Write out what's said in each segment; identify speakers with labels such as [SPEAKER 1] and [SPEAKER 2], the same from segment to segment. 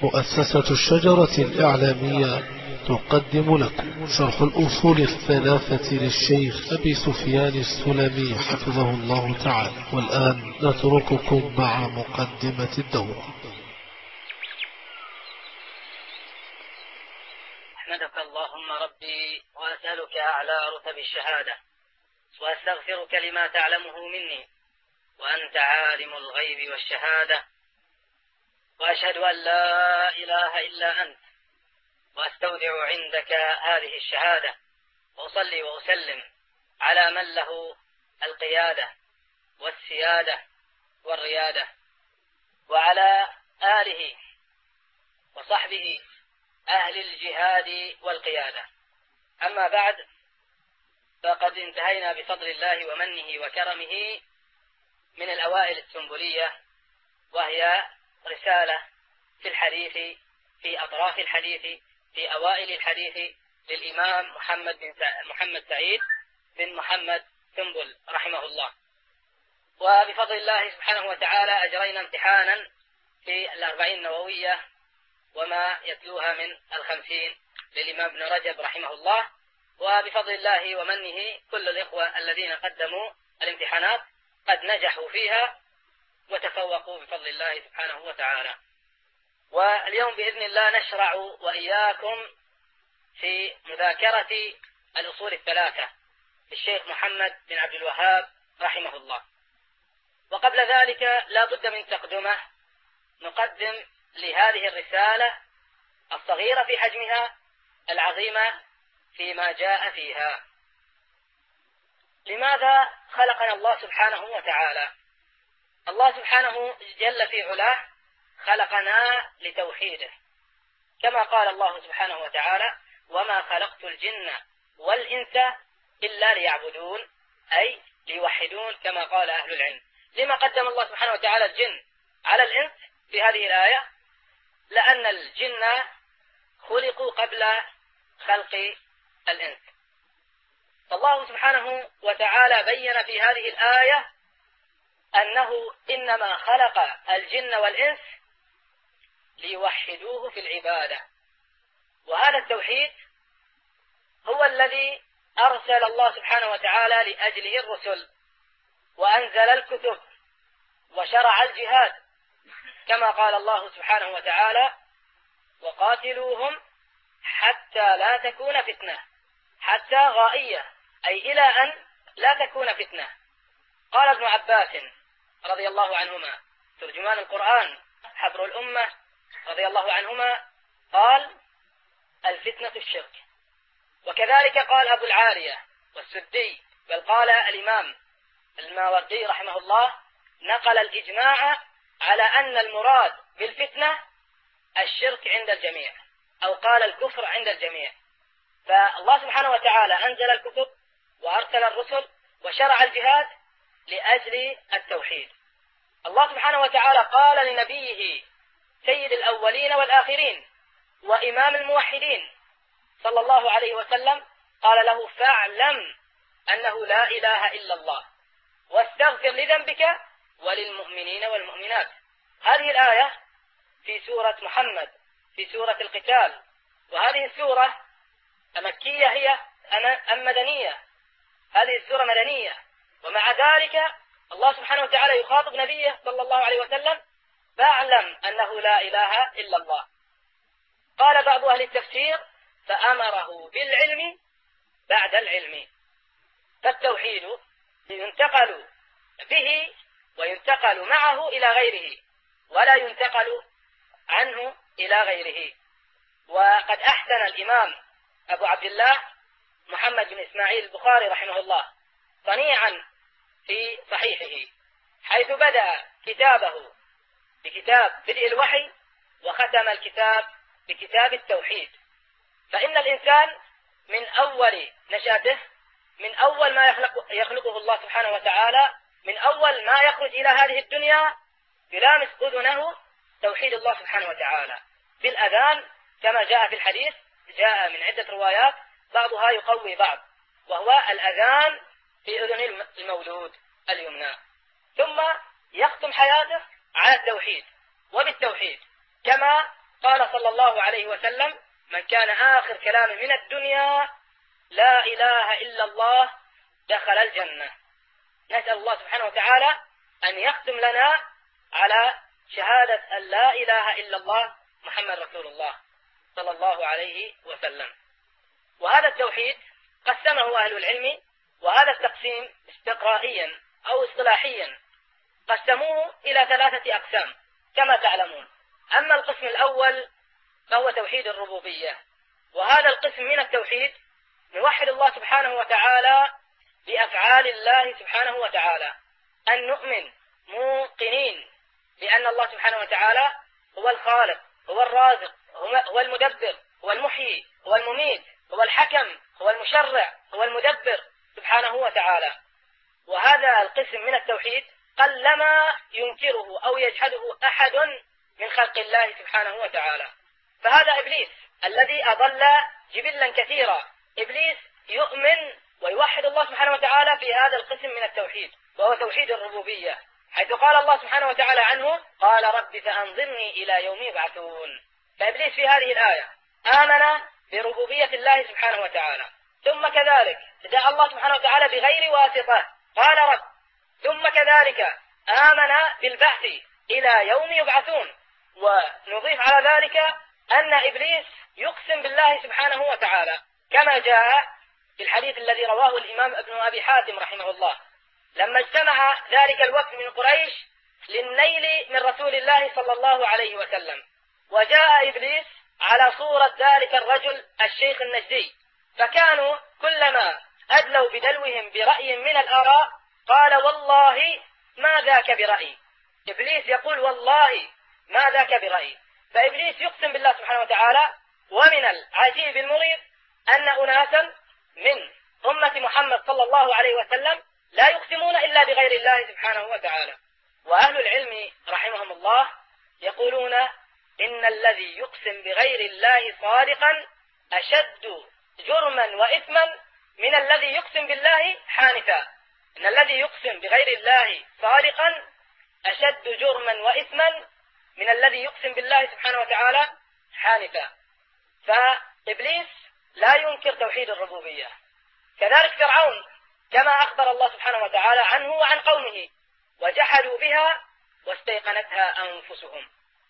[SPEAKER 1] مؤسسة الشجرة الإعلامية تقدم لكم شرح الأصول الثلاثة للشيخ أبي سفيان السلمي حفظه الله تعالى. والآن نترككم مع مقدمة الدورة.
[SPEAKER 2] أحمدك اللهم ربي وأسألك أعلى رتب الشهادة، وأستغفرك لما تعلمه مني وأنت عالم الغيب والشهادة، وأشهد أن لا إله إلا أنت، وأستودع عندك هذه الشهادة، وأصلي وأسلم على من له القيادة والسيادة والريادة، وعلى آله وصحبه أهل الجهاد والقيادة. أما بعد، فقد انتهينا بفضل الله ومنه وكرمه من الأوائل السنبلية، وهي رسالة في الحديث، في أطراف الحديث، في أوائل الحديث، للإمام محمد سعيد بن محمد سنبل رحمه الله. وبفضل الله سبحانه وتعالى أجرينا امتحانا في 40 النووية وما يتلوها من 50 للإمام ابن رجب رحمه الله. وبفضل الله ومنه كل الإخوة الذين قدموا الامتحانات قد نجحوا فيها وتفوقوا بفضل الله سبحانه وتعالى. واليوم بإذن الله نشرع وإياكم في مذاكرة الأصول الثلاثة للشيخ محمد بن عبد الوهاب رحمه الله. وقبل ذلك لا بد من تقدمة نقدم لهذه الرسالة الصغيرة في حجمها، العظيمة فيما جاء فيها. لماذا خلقنا الله سبحانه وتعالى؟ الله سبحانه جل في علاه خلقنا لتوحيده، كما قال الله سبحانه وتعالى: وما خلقت الجن والإنس إلا ليعبدون، أي ليوحدون، كما قال أهل العلم. لما قدم الله سبحانه وتعالى الجن على الإنس في هذه الآية؟ لأن الجن خلقوا قبل خلق الإنس. فالله سبحانه وتعالى بين في هذه الآية أنه إنما خلق الجن والإنس ليوحدوه في العبادة، وهذا التوحيد هو الذي أرسل الله سبحانه وتعالى لأجله الرسل، وأنزل الكتب، وشرع الجهاد، كما قال الله سبحانه وتعالى: وقاتلوهم حتى لا تكون فتنة، حتى غائية، أي إلى أن لا تكون فتنة. قال ابن عباس رضي الله عنهما ترجمان القرآن حبر الأمة رضي الله عنهما، قال: الفتنة الشرك. وكذلك قال أبو العالية والسدي، بل قال الإمام الماوردي رحمه الله نقل الإجماع على أن المراد بالفتنة الشرك عند الجميع، أو قال الكفر عند الجميع. فالله سبحانه وتعالى أنزل الكتب وأرسل الرسل وشرع الجهاد لأجل التوحيد. الله سبحانه وتعالى قال لنبيه سيد الأولين والآخرين وإمام الموحدين صلى الله عليه وسلم، قال له: فاعلم أنه لا إله إلا الله واستغفر لذنبك وللمؤمنين والمؤمنات. هذه الآية في سورة محمد في سورة القتال، وهذه السورة مكية هي أم مدنية؟ هذه السورة مدنية، ومع ذلك الله سبحانه وتعالى يخاطب نبيه صلى الله عليه وسلم: فاعلم أنه لا إله إلا الله. قال بعض أهل التفسير: فأمره بالعلم بعد العلم. فالتوحيد ينتقل به وينتقل معه إلى غيره، ولا ينتقل عنه إلى غيره. وقد أحسن الإمام أبو عبد الله محمد بن إسماعيل البخاري رحمه الله صنيعا في صحيحه، حيث بدأ كتابه بكتاب بدء الوحي، وختم الكتاب بكتاب التوحيد. فإن الإنسان من أول نشأته، من أول ما يخلقه الله سبحانه وتعالى، من أول ما يخرج إلى هذه الدنيا، يلامس أذنه توحيد الله سبحانه وتعالى بالأذان، كما جاء في الحديث، جاء من عدة روايات بعضها يقوي بعض، وهو الأذان في أذن المولود اليمنى. ثم يختم حياته على التوحيد وبالتوحيد، كما قال صلى الله عليه وسلم: من كان آخر كلامه من الدنيا لا إله إلا الله دخل الجنة. نسأل الله سبحانه وتعالى أن يختم لنا على شهادة أن لا إله إلا الله محمد رسول الله صلى الله عليه وسلم. وهذا التوحيد قسمه أهل العلم، وهذا التقسيم استقرائيا أو اصطلاحيا قسموه إلى 3 أقسام كما تعلمون. أما القسم الأول فهو توحيد الربوبية، وهذا القسم من التوحيد نوحد الله سبحانه وتعالى بأفعال الله سبحانه وتعالى، أن نؤمن موقنين بأن الله سبحانه وتعالى هو الخالق، هو الرازق، هو المدبر، هو المحيي، هو المميت، هو الحكم، هو المشرع، هو المدبر سبحانه وتعالى. وهذا القسم من التوحيد قلما ينكره أو يجحده أحد من خلق الله سبحانه وتعالى. فهذا إبليس الذي أضل جبلا كثيرا، إبليس يؤمن ويوحد الله سبحانه وتعالى في هذا القسم من التوحيد، وهو توحيد الربوبية، حيث قال الله سبحانه وتعالى عنه: قال رب فأنظرني إلى يوم يبعثون. فإبليس في هذه الآية آمن بربوبية الله سبحانه وتعالى، ثم كذلك جاء الله سبحانه وتعالى بغير واسطة قال رب، ثم كذلك آمن بالبعث إلى يوم يبعثون. ونضيف على ذلك أن إبليس يقسم بالله سبحانه وتعالى كما جاء في الحديث الذي رواه الإمام ابن أبي حاتم رحمه الله، لما اجتمع ذلك الوقت من قريش للنيل من رسول الله صلى الله عليه وسلم، وجاء إبليس على صورة ذلك الرجل الشيخ النجدي، فكانوا كلما أدلوا بدلوهم برأي من الآراء قال: والله ما ذاك برأي. إبليس يقول: والله ما ذاك برأي. فإبليس يقسم بالله سبحانه وتعالى. ومن العجيب المغيب أن أناسا من أمة محمد صلى الله عليه وسلم لا يقسمون إلا بغير الله سبحانه وتعالى. وأهل العلم رحمهم الله يقولون إن الذي يقسم بغير الله صادقا أشد جرما وإثما من الذي يقسم بالله حانثا. إن الذي يقسم بغير الله صادقا أشد جرما وإثما من الذي يقسم بالله سبحانه وتعالى حانثا. فإبليس لا ينكر توحيد الربوبية، كذلك فرعون كما أخبر الله سبحانه وتعالى عنه وعن قومه: وجحدوا بها واستيقنتها أنفسهم.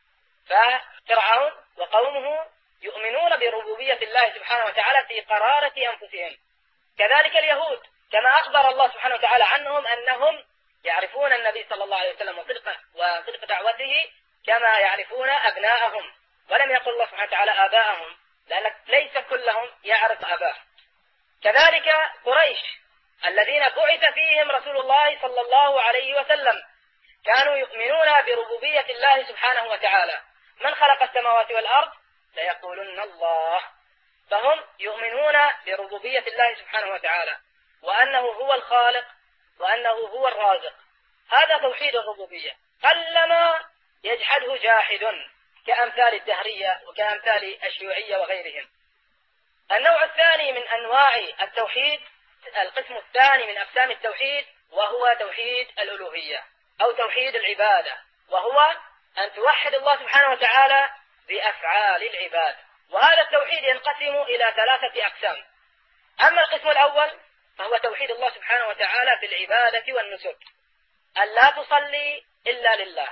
[SPEAKER 2] ففرعون وقومه يؤمنون بربوبية الله سبحانه وتعالى في قرارة أنفسهم. كذلك اليهود كما أخبر الله سبحانه وتعالى عنهم أنهم يعرفون النبي صلى الله عليه وسلم وصدق دعوته كما يعرفون أبناءهم، ولم يقل الله سبحانه وتعالى آباءهم، لأن ليس كلهم يعرف أباه. كذلك قريش الذين بعث فيهم رسول الله صلى الله عليه وسلم كانوا يؤمنون بربوبية الله سبحانه وتعالى: من خلق السماوات والأرض؟ ليقولن الله. فهم يؤمنون بربوبية الله سبحانه وتعالى، وأنه هو الخالق وأنه هو الرازق. هذا توحيد الربوبية، قلما يجحده جاحد كأمثال الدهرية وكأمثال الشيوعية وغيرهم. النوع الثاني من أنواع التوحيد، القسم الثاني من أقسام التوحيد، وهو توحيد الألوهية أو توحيد العبادة، وهو أن توحد الله سبحانه وتعالى بأفعال العباد. وهذا التوحيد ينقسم إلى 3 أقسام. أما القسم الأول فهو توحيد الله سبحانه وتعالى في العبادة والنسك: أن لا تصلي إلا لله،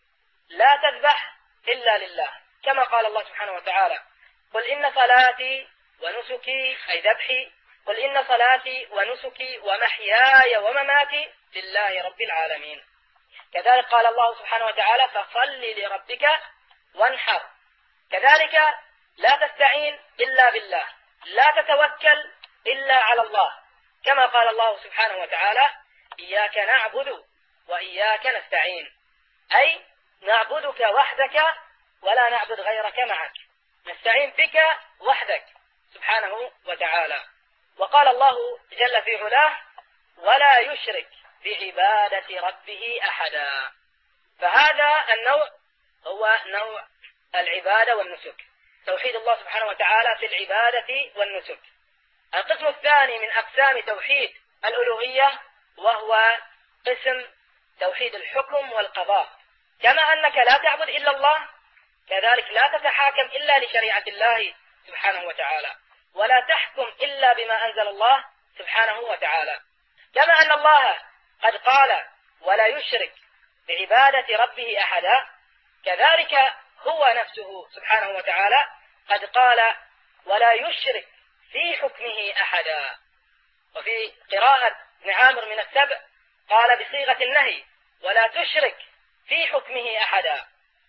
[SPEAKER 2] لا تذبح إلا لله، كما قال الله سبحانه وتعالى: قل إن صلاتي ونسكي، أي ذبحي، قل إن صلاتي ونسكي ومحياي ومماتي لله رب العالمين. كذلك قال الله سبحانه وتعالى: فصل لربك وانحر. كذلك لا تستعين إلا بالله، لا تتوكل إلا على الله، كما قال الله سبحانه وتعالى: إياك نعبد وإياك نستعين، أي نعبدك وحدك ولا نعبد غيرك معك، نستعين بك وحدك سبحانه وتعالى. وقال الله جل في علاه: ولا يشرك بعبادة ربه أحدا. فهذا النوع هو نوع العبادة والنسك، توحيد الله سبحانه وتعالى في العبادة والنسك. القسم الثاني من أقسام توحيد الألوهية وهو قسم توحيد الحكم والقضاء. كما أنك لا تعبد إلا الله، كذلك لا تتحاكم إلا لشريعة الله سبحانه وتعالى، ولا تحكم إلا بما أنزل الله سبحانه وتعالى. كما أن الله قد قال ولا يشرك بعبادة ربه أحدا، كذلك هو نفسه سبحانه وتعالى قد قال ولا يشرك في حكمه أحدا. وفي قراءة ابن عامر من السبع قال بصيغة النهي ولا تشرك في حكمه أحدا،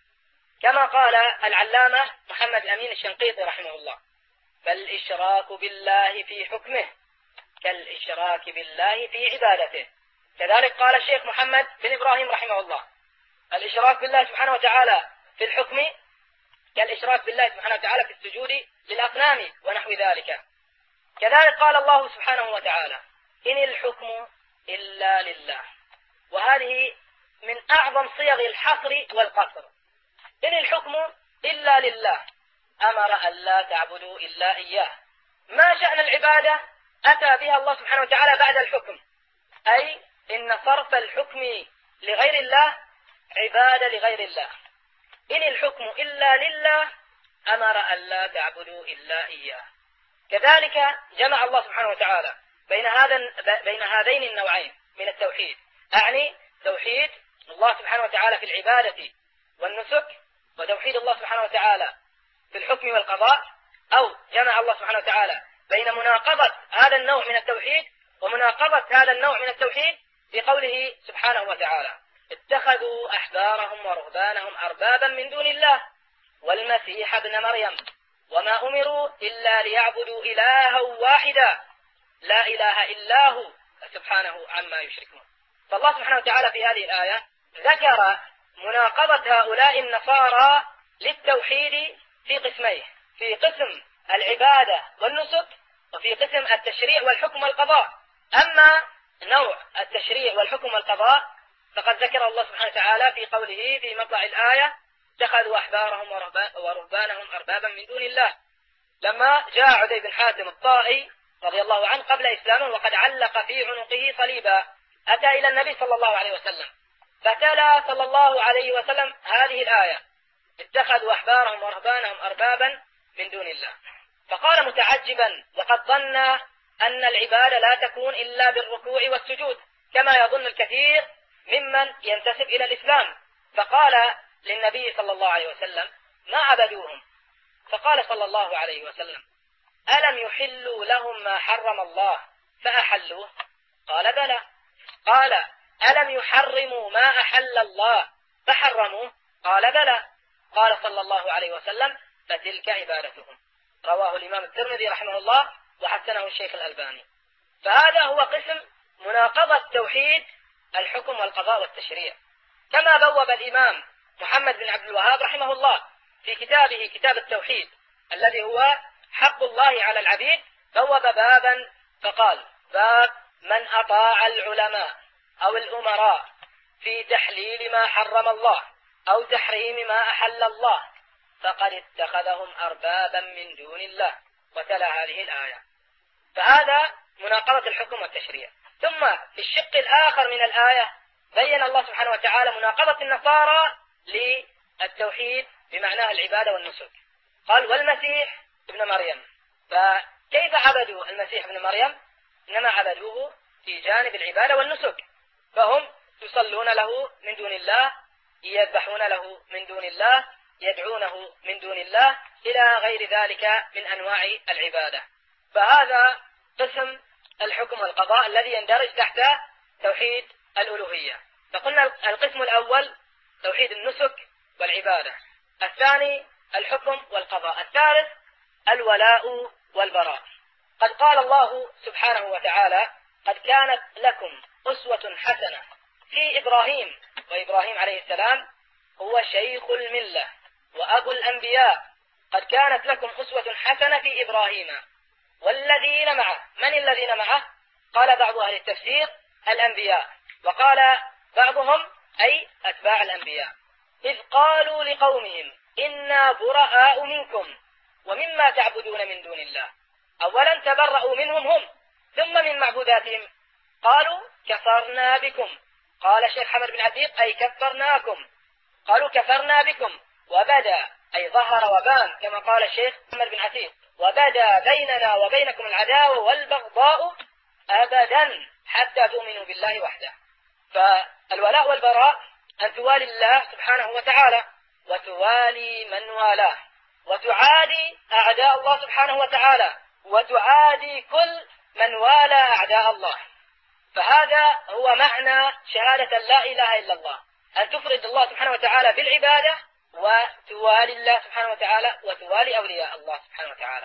[SPEAKER 2] كما قال العلامة محمد الأمين الشنقيطي رحمه الله: فالإشراك بالله في حكمه كالإشراك بالله في عبادته. كذلك قال الشيخ محمد بن إبراهيم رحمه الله: الإشراك بالله سبحانه وتعالى في الحكم كالإشراك بالله سبحانه وتعالى في السجود للأصنام ونحو ذلك. كذلك قال الله سبحانه وتعالى: إن الحكم إلا لله. وهذه من أعظم صيغ الحصر والقصر. إن الحكم إلا لله، أمر أن لا تعبدوا إلا إياه. ما شأن العبادة أتى بها الله سبحانه وتعالى بعد الحكم، أي إن صرف الحكم لغير الله عبادة لغير الله. إن الحكم إلا لله، أمر أن لا تعبدوا إلا إياه. كذلك جمع الله سبحانه وتعالى بين هذين النوعين من التوحيد، أعني توحيد الله سبحانه وتعالى في العبادة والنسك، وتوحيد الله سبحانه وتعالى في الحكم والقضاء، أو جمع الله سبحانه وتعالى بين مناقضة هذا النوع من التوحيد ومناقضة هذا النوع من التوحيد بقوله سبحانه وتعالى: اتخذوا أحبارهم ورهبانهم أربابا من دون الله والمسيح ابن مريم وما أمروا إلا ليعبدوا إلها واحدا لا إله إلا هو سبحانه عما يشركون. فالله سبحانه وتعالى في هذه الآية ذكر مناقضة هؤلاء النصارى للتوحيد في قسمين: في قسم العبادة والنسك، وفي قسم التشريع والحكم والقضاء. أما نوع التشريع والحكم والقضاء فقد ذكر الله سبحانه وتعالى في قوله في مطلع الآية: اتخذوا أحبارهم ورهبانهم أربابا من دون الله، لما جاء عدي بن حاتم الطائي رضي الله عنه قبل إسلامه وقد علق في عنقه صليبا، أتى إلى النبي صلى الله عليه وسلم فتلا صلى الله عليه وسلم هذه الآية: اتخذوا أحبارهم ورهبانهم أربابا من دون الله. فقال متعجبا: وقد ظن أن العبادة لا تكون إلا بالركوع والسجود، كما يظن الكثير ممن ينتسب إلى الإسلام. فقال للنبي صلى الله عليه وسلم: ما عبدوهم؟ فقال صلى الله عليه وسلم: ألم يحلوا لهم ما حرم الله فأحلوه؟ قال: بلى. قال: ألم يحرموا ما أحل الله فحرموه؟ قال: بلى. قال صلى الله عليه وسلم: فتلك عبادتهم. رواه الإمام الترمذي رحمه الله وحسنه الشيخ الألباني. فهذا هو قسم مناقضة توحيد الحكم والقضاء والتشريع. كما بوب الإمام محمد بن عبد الوهاب رحمه الله في كتابه كتاب التوحيد الذي هو حق الله على العبيد، بوب بابا فقال: باب من أطاع العلماء أو الأمراء في تحليل ما حرم الله أو تحريم ما أحل الله فقد اتخذهم أربابا من دون الله، وتلا هذه الآية. فهذا مناقضة الحكم والتشريع. ثم في الشق الآخر من الآية بين الله سبحانه وتعالى مناقضة النصارى للتوحيد بمعناه العبادة والنسك. قال: والمسيح ابن مريم. فكيف عبدوا المسيح ابن مريم؟ إنما عبدوه في جانب العبادة والنسك، فهم يصلون له من دون الله، يذبحون له من دون الله، يدعونه من دون الله، إلى غير ذلك من أنواع العبادة. فهذا قسم الحكم والقضاء الذي يندرج تحت توحيد الألوهية. فقلنا القسم الأول توحيد النسك والعبادة، الثاني الحكم والقضاء، الثالث الولاء والبراء. قد قال الله سبحانه وتعالى: قد كانت لكم أسوة حسنة في إبراهيم، وإبراهيم عليه السلام هو شيخ الملة وأبو الأنبياء. قد كانت لكم أسوة حسنة في إبراهيم والذين معه. من الذين معه؟ قال بعض أهل التفسير الأنبياء، وقال بعضهم أي أتباع الأنبياء، إذ قالوا لقومهم إنا براء منكم ومما تعبدون من دون الله. أولا تبرأوا منهم هم، ثم من معبوداتهم قالوا كفرنا بكم. قال الشيخ حمد بن عتيق: أي كفرناكم. قالوا كفرنا بكم، وبدا يعني ظهر وبان، كما قال الشيخ محمد بن عتيق: وبدا بيننا وبينكم العداوة والبغضاء أبدا حتى تؤمنوا بالله وحده. فالولاء والبراء أن توالي الله سبحانه وتعالى وتوالي من والاه، وتعادي أعداء الله سبحانه وتعالى، وتعادي كل من والى أعداء الله. فهذا هو معنى شهادة لا إله إلا الله، أن تفرد الله سبحانه وتعالى بالعبادة وتوالي الله سبحانه وتعالى وتوالي أولياء الله سبحانه وتعالى.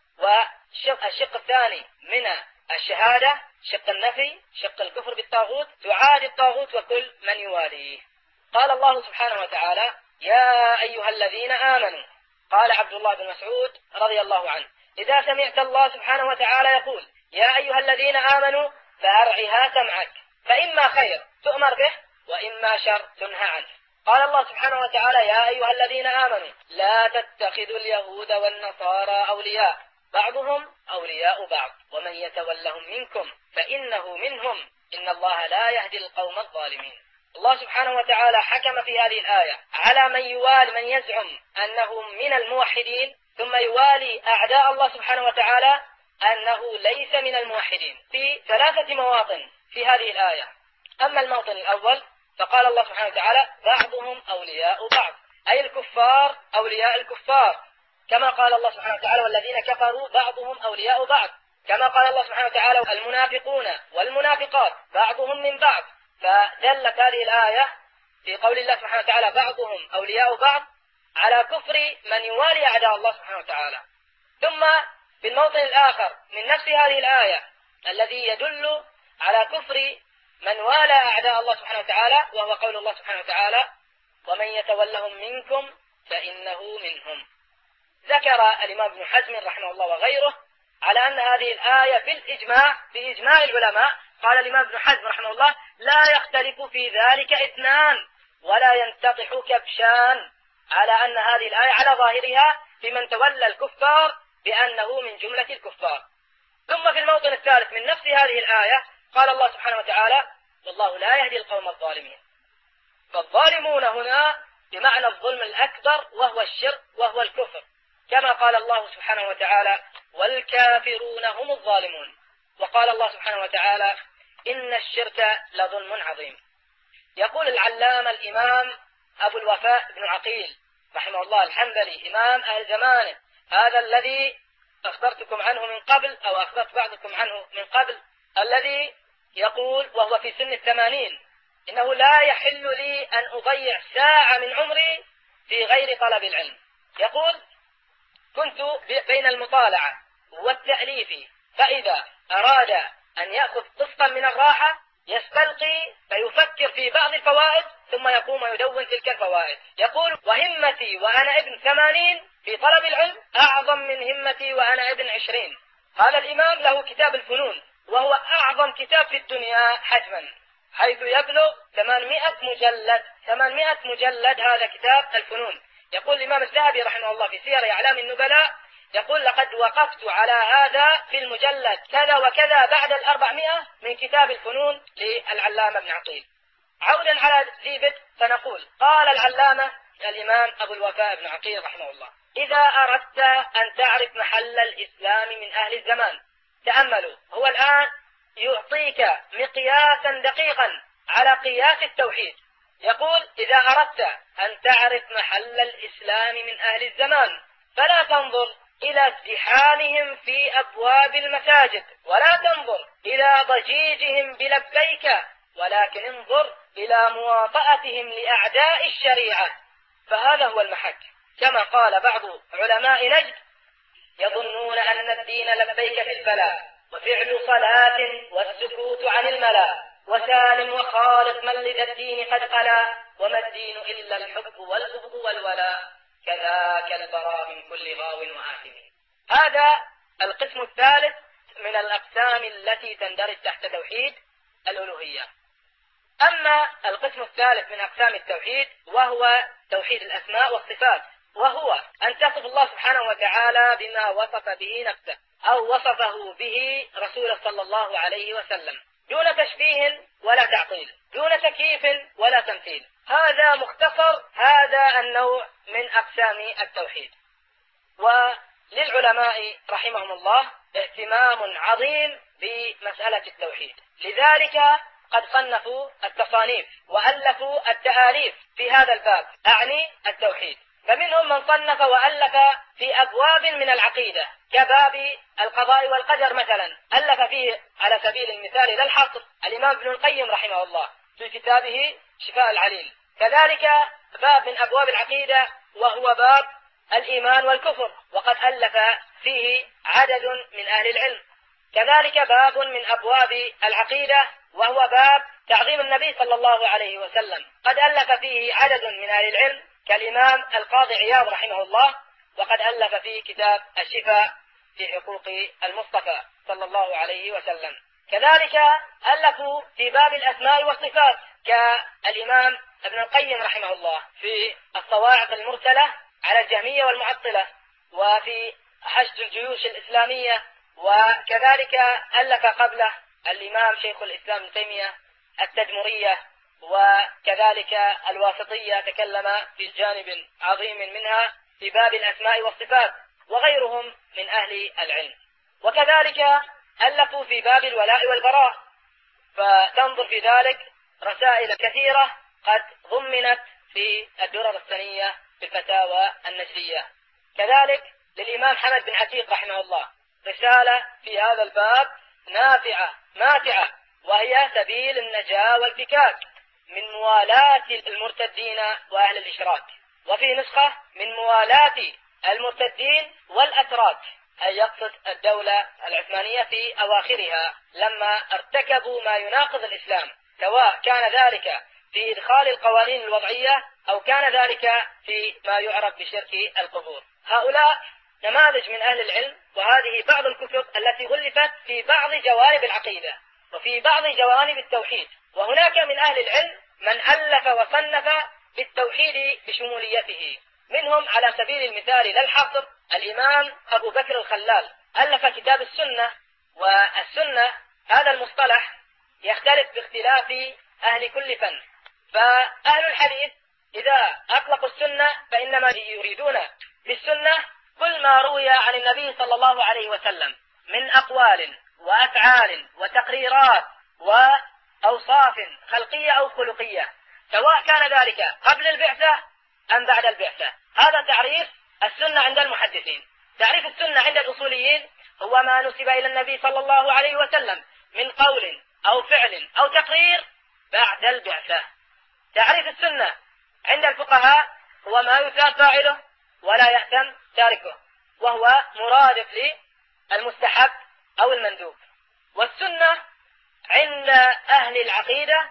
[SPEAKER 2] والشق الثاني من الشهادة شق النفي، شق الكفر بالطاغوت، تعادي الطاغوت وكل من يواليه. قال الله سبحانه وتعالى: يا أيها الذين آمنوا. قال عبد الله بن مسعود رضي الله عنه: إذا سمعت الله سبحانه وتعالى يقول يا أيها الذين آمنوا فأرعها سمعك، فإما خير تؤمر به وإما شر تنهى عنه. قال الله سبحانه وتعالى: يا أيها الذين آمنوا لا تتخذوا اليهود والنصارى أولياء بعضهم أولياء بعض ومن يتولهم منكم فإنه منهم إن الله لا يهدي القوم الظالمين. الله سبحانه وتعالى حكم في هذه الآية على من يوالي، من يزعم أنه من الموحدين ثم يوالي أعداء الله سبحانه وتعالى أنه ليس من الموحدين في 3 مواطن في هذه الآية. أما الموطن الأول فقال الله سبحانه وتعالى: بعضهم أولياء بعض، أي الكفار أولياء الكفار، كما قال الله سبحانه وتعالى: والذين كفروا بعضهم أولياء بعض، كما قال الله سبحانه وتعالى: المنافقون والمنافقات بعضهم من بعض. فدلت هذه الآية في قول الله سبحانه وتعالى: بعضهم أولياء بعض على كفر من يوالي أعداء الله سبحانه وتعالى. ثم في الموطن الآخر من نفس هذه الآية الذي يدل على كفر من والى أعداء الله سبحانه وتعالى، وهو قول الله سبحانه وتعالى: ومن يتولهم منكم فإنه منهم. ذكر الإمام ابن حزم رحمه الله وغيره على أن هذه الآية بإجماع العلماء، قال الإمام ابن حزم رحمه الله: لا يختلف في ذلك 2 ولا ينتطح كبشان، على أن هذه الآية على ظاهرها في من تولى الكفار بأنه من جملة الكفار. ثم في الموطن الثالث من نفس هذه الآية قال الله سبحانه وتعالى: والله لا يهدي القوم الظالمين. فالظالمون هنا بمعنى الظلم الأكبر وهو الشرك وهو الكفر، كما قال الله سبحانه وتعالى: والكافرون هم الظالمون. وقال الله سبحانه وتعالى: إن الشرك لظلم عظيم. يقول العلامة الإمام أبو الوفاء بن عقيل رحمه الله الحنبلي إمام أهل زمانه، هذا الذي أخبرتكم عنه من قبل أو أخبرت بعضكم عنه من قبل، الذي يقول وهو في سن 80: إنه لا يحل لي أن أضيع ساعة من عمري في غير طلب العلم. يقول: كنت بين المطالعة والتأليف، فإذا أراد أن يأخذ قسطا من الراحة يستلقي فيفكر في بعض الفوائد ثم يقوم ويدون تلك الفوائد. يقول: وهمتي وأنا ابن 80 في طلب العلم أعظم من همتي وأنا ابن 20. هذا الإمام له كتاب الفنون وهو أعظم كتاب في الدنيا حجما، حيث يبلغ 800 مجلد. 800 مجلد هذا كتاب الفنون. يقول الإمام الذهبي رحمه الله في سير أعلام النبلاء: يقول: لقد وقفت على هذا في المجلد كذا وكذا بعد 400 من كتاب الفنون للعلامة ابن عقيل. عودا على ذي بدء فنقول: قال العلامة الإمام أبو الوفاء بن عقيل رحمه الله: إذا أردت أن تعرف محل الإسلام من أهل الزمان، تأملوا، هو الآن يعطيك مقياسا دقيقا على قياس التوحيد. يقول: إذا أردت أن تعرف محل الإسلام من أهل الزمان فلا تنظر إلى ازدحامهم في أبواب المساجد، ولا تنظر إلى ضجيجهم بلبيك، ولكن انظر إلى مواطأتهم لأعداء الشريعة، فهذا هو المحك. كما قال بعض علماء نجد: يظنون أن الدين لبيك في الفلاح وفعل صلاة والسكوت عن الملا، وسالم وخالق من لدى الدين قد قلا، وما الدين إلا الحب والبغض والولاء، كذاك البراء من كل غاو وآثم. هذا القسم الثالث من الأقسام التي تندرج تحت توحيد الألوهية. أما القسم الثالث من أقسام التوحيد وهو توحيد الأسماء والصفات، وهو أن تصف الله سبحانه وتعالى بما وصف به نفسه أو وصفه به رسوله صلى الله عليه وسلم دون تشبيه ولا تعطيل. دون تكييف ولا تمثيل. هذا مختصر هذا النوع من أقسام التوحيد. وللعلماء رحمهم الله اهتمام عظيم بمسألة التوحيد، لذلك قد صنفوا التصانيف وألفوا التآليف في هذا الباب، أعني التوحيد. فمنهم من صنف وألف في أبواب من العقيدة كباب القضاء والقدر مثلا، ألف فيه على سبيل المثال لا الحصر الإمام ابن القيم رحمه الله في كتابه شفاء العليل. كذلك باب من أبواب العقيدة وهو باب الإيمان والكفر، وقد ألف فيه عدد من أهل العلم. كذلك باب من أبواب العقيدة وهو باب تعظيم النبي صلى الله عليه وسلم، قد ألف فيه عدد من أهل العلم كالإمام القاضي عياض رحمه الله، وقد ألف فيه كتاب الشفاء في حقوق المصطفى صلى الله عليه وسلم. كذلك ألفوا في باب الأسماء والصفات كالإمام ابن القيم رحمه الله في الصواعق المرسلة على الجهمية والمعطلة، وفي حشد الجيوش الإسلامية. وكذلك ألف قبله الإمام شيخ الإسلام ابن تيمية التدمرية، وكذلك الواسطية تكلم في جانب عظيم منها في باب الأسماء والصفات، وغيرهم من أهل العلم. وكذلك ألفوا في باب الولاء والبراء، فتنظر في ذلك رسائل كثيرة قد ضمنت في الدرر السنية في الفتاوى النجدية. كذلك للإمام حمد بن عتيق رحمه الله رسالة في هذا الباب نافعة ماتعة، وهي سبيل النجاة والفكاك من موالاة المرتدين وأهل الإشراك، وفي نسخة من موالاة المرتدين والأتراك، أي يقصد الدولة العثمانية في أواخرها لما ارتكبوا ما يناقض الإسلام، سواء كان ذلك في إدخال القوانين الوضعية أو كان ذلك في ما يعرف بشرك القبور. هؤلاء نماذج من أهل العلم، وهذه بعض الكتب التي ألفت في بعض جوانب العقيدة وفي بعض جوانب التوحيد. وهناك من أهل العلم من ألف وصنف بالتوحيد بشموليته، منهم على سبيل المثال لا الحصر الإمام أبو بكر الخلال ألف كتاب السنة. والسنة هذا المصطلح يختلف باختلاف أهل كل فن، فأهل الحديث إذا أطلقوا السنة فإنما يريدون بالسنة كل ما روي عن النبي صلى الله عليه وسلم من أقوال وأفعال وتقريرات وأوصاف خلقية أو خلقية، سواء كان ذلك قبل البعثة أم بعد البعثة. هذا تعريف السنة عند المحدثين. تعريف السنة عند الأصوليين هو ما نسب إلى النبي صلى الله عليه وسلم من قول أو فعل أو تقرير بعد البعثة. تعريف السنة عند الفقهاء هو ما يثاب فاعله ولا يأثم تاركه، وهو مرادف للمستحب أو المندوب. والسنة عند أهل العقيدة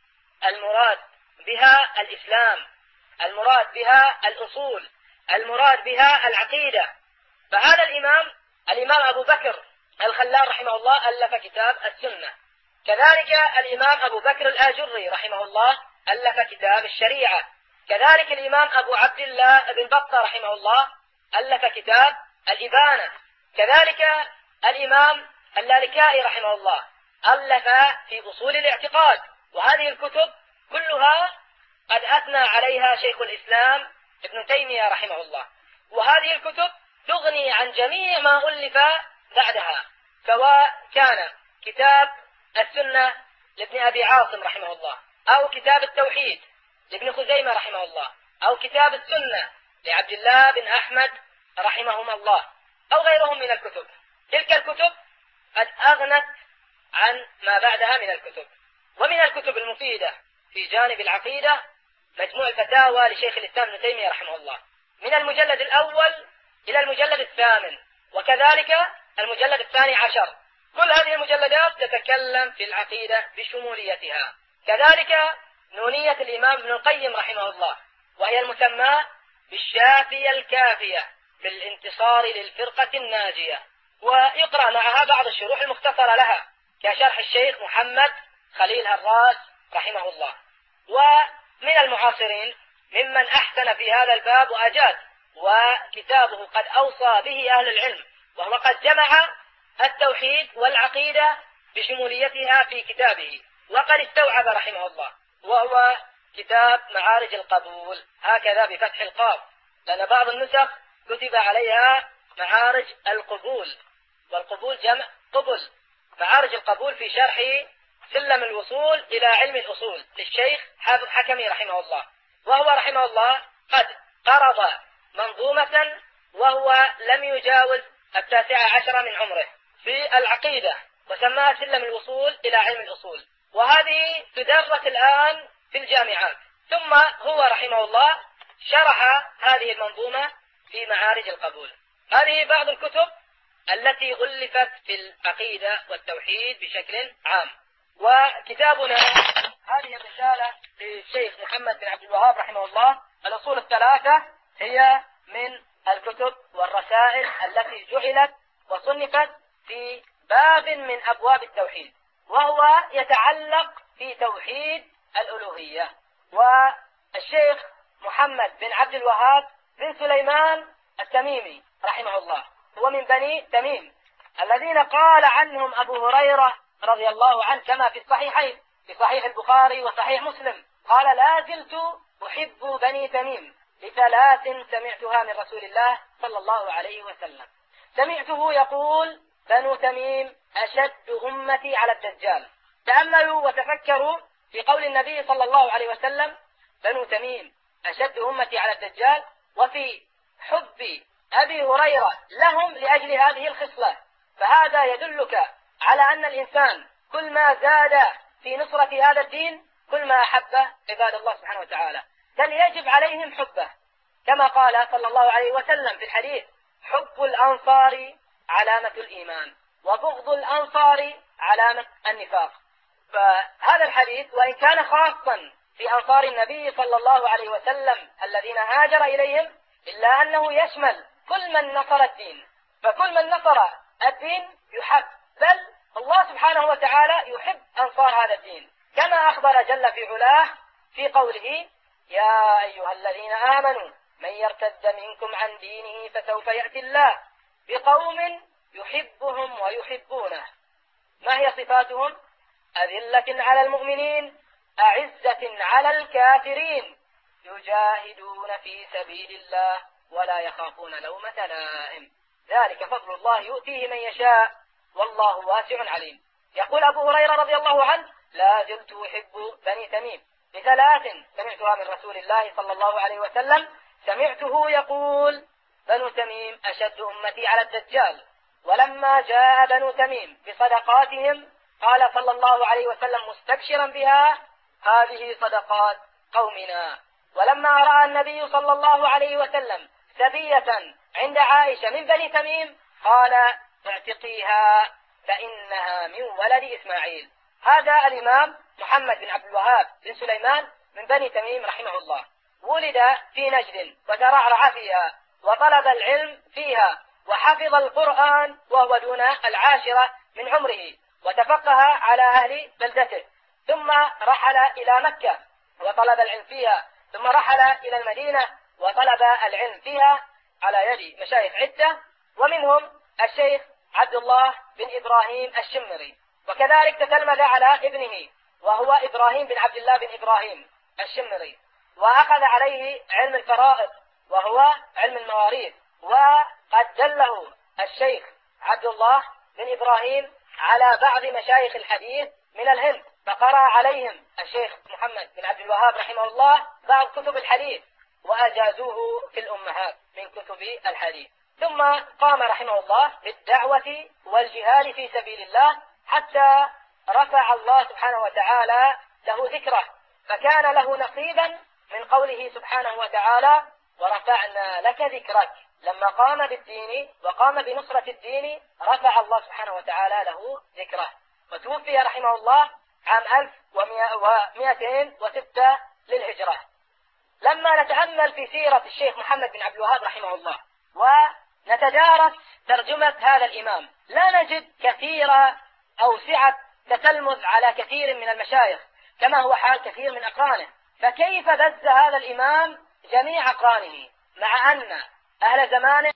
[SPEAKER 2] المراد بها الإسلام، المراد بها الأصول، المراد بها العقيدة. فهذا الإمام أبو بكر الخلال رحمه الله ألف كتاب السنة. كذلك الإمام أبو بكر الآجري رحمه الله ألف كتاب الشريعة. كذلك الإمام أبو عبد الله بن بطة رحمه الله ألف كتاب الإبانة. كذلك الإمام اللالكائي رحمه الله ألف في أصول الاعتقاد. وهذه الكتب كلها قد أثنى عليها شيخ الإسلام ابن تيمية رحمه الله، وهذه الكتب تغني عن جميع ما ألف بعدها، سواء كان كتاب السنة لابن أبي عاصم رحمه الله، أو كتاب التوحيد لابن خزيمة رحمه الله، أو كتاب السنة لعبد الله بن أحمد رحمهما الله، أو غيرهم من الكتب. تلك الكتب قد أغنت عن ما بعدها من الكتب. ومن الكتب المفيدة في جانب العقيدة مجموع الفتاوى لشيخ الإسلام ابن تيمية رحمه الله من المجلد الأول إلى المجلد الثامن، وكذلك المجلد الثاني عشر. كل هذه المجلدات تتكلم في العقيدة بشموليتها. كذلك نونية الإمام ابن القيم رحمه الله، وهي المسمى بالشافية الكافية في الانتصار للفرقة الناجية، ويقرأ معها بعض الشروح المختصرة لها كشرح الشيخ محمد خليل هراس رحمه الله. ومن المعاصرين ممن أحسن في هذا الباب وأجاد، وكتابه قد أوصى به أهل العلم، وهو قد جمع التوحيد والعقيدة بشموليتها في كتابه، وقد استوعب رحمه الله، وهو كتاب معارج القبول، هكذا بفتح القاف، لأن بعض النسخ كتب عليها معارج القبول، والقبول جمع قبل. معارج القبول في شرح سلم الوصول إلى علم الأصول للشيخ حافظ حكمي رحمه الله، وهو رحمه الله قد قرض منظومة وهو لم يجاوز 19 من عمره في العقيدة، وسماها سلم الوصول إلى علم الأصول، وهذه تدرس الآن في الجامعات. ثم هو رحمه الله شرح هذه المنظومة في معارج القبول. هذه بعض الكتب التي ألفت في العقيدة والتوحيد بشكل عام. وكتابنا هذه الرسالة للشيخ محمد بن عبد الوهاب رحمه الله، الأصول الثلاثة، هي من الكتب والرسائل التي جعلت وصنفت في باب من أبواب التوحيد، وهو يتعلق في توحيد الألوهية. والشيخ محمد بن عبد الوهاب بن سليمان التميمي رحمه الله هو من بني تميم الذين قال عنهم أبو هريرة رضي الله عنه كما في الصحيحين، في صحيح البخاري وصحيح مسلم، قال: لا زلت أحب بني تميم لثلاث سمعتها من رسول الله صلى الله عليه وسلم. سمعته يقول: بنو تميم أشد أمتي على الدجال. تأملوا وتفكروا في قول النبي صلى الله عليه وسلم: بنو تميم أشد أمتي على الدجال، وفي حب أبي هريرة لهم لأجل هذه الخصلة. فهذا يدلك على أن الإنسان كل ما زاد في نصرة هذا الدين كل ما أحبه عباد الله سبحانه وتعالى، بل يجب عليهم حبه، كما قال صلى الله عليه وسلم في الحديث: حب الأنصار علامة الإيمان، وبغض الأنصار علامة النفاق. فهذا الحديث وإن كان خاصا في أنصار النبي صلى الله عليه وسلم الذين هاجر إليهم، إلا أنه يشمل كل من نصر الدين، فكل من نصر الدين يحب، بل الله سبحانه وتعالى يحب أنصار هذا الدين، كما أخبر جل في علاه في قوله: يا أيها الذين آمنوا من يرتد منكم عن دينه فسوف يأتي الله بقوم يحبهم ويحبونه. ما هي صفاتهم؟ أذلة على المؤمنين أعزة على الكافرين يجاهدون في سبيل الله ولا يخافون لومة لائم، ذلك فضل الله يؤتيه من يشاء والله واسع عليم. يقول أبو هريرة رضي الله عنه: لا زلت أحب بني تميم لثلاث سمعتها من رسول الله صلى الله عليه وسلم. سمعته يقول: بنو تميم أشد أمتي على الدجال. ولما جاء بنو تميم بصدقاتهم قال صلى الله عليه وسلم مستبشرا بها: هذه صدقات قومنا. ولما رأى النبي صلى الله عليه وسلم سبية عند عائشة من بني تميم قال: اعتقيها فإنها من ولد إسماعيل. هذا الإمام محمد بن عبد الوهاب بن سليمان من بني تميم رحمه الله، ولد في نجد وترعرع فيها وطلب العلم فيها وحفظ القرآن وهو دون 10 من عمره، وتفقه على أهل بلدته، ثم رحل إلى مكة وطلب العلم فيها، ثم رحل إلى المدينة وطلب العلم فيها على يد مشايخ عدة، ومنهم الشيخ عبد الله بن إبراهيم الشمري، وكذلك تتلمذ على ابنه وهو إبراهيم بن عبد الله بن إبراهيم الشمري، وأخذ عليه علم الفرائض وهو علم المواريث. وقد دله الشيخ عبد الله بن إبراهيم على بعض مشايخ الحديث من الهند، فقرأ عليهم الشيخ محمد بن عبد الوهاب رحمه الله بعض كتب الحديث وأجازوه في الأمهات من كتب الحديث. ثم قام رحمه الله بالدعوة والجهاد في سبيل الله حتى رفع الله سبحانه وتعالى له ذكره، فكان له نصيبا من قوله سبحانه وتعالى: ورفعنا لك ذكرك. لما قام بالدين وقام بنصرة الدين رفع الله سبحانه وتعالى له ذكره، وتوفي رحمه الله عام 1206 للهجرة. لما نتأمل في سيرة الشيخ محمد بن عبد الوهاب رحمه الله ونتدارس ترجمة هذا الإمام لا نجد كثير أو سعة تتلمذ على كثير من المشايخ كما هو حال كثير من أقرانه، فكيف بز هذا الإمام جميع أقرانه مع أن أهل زمانه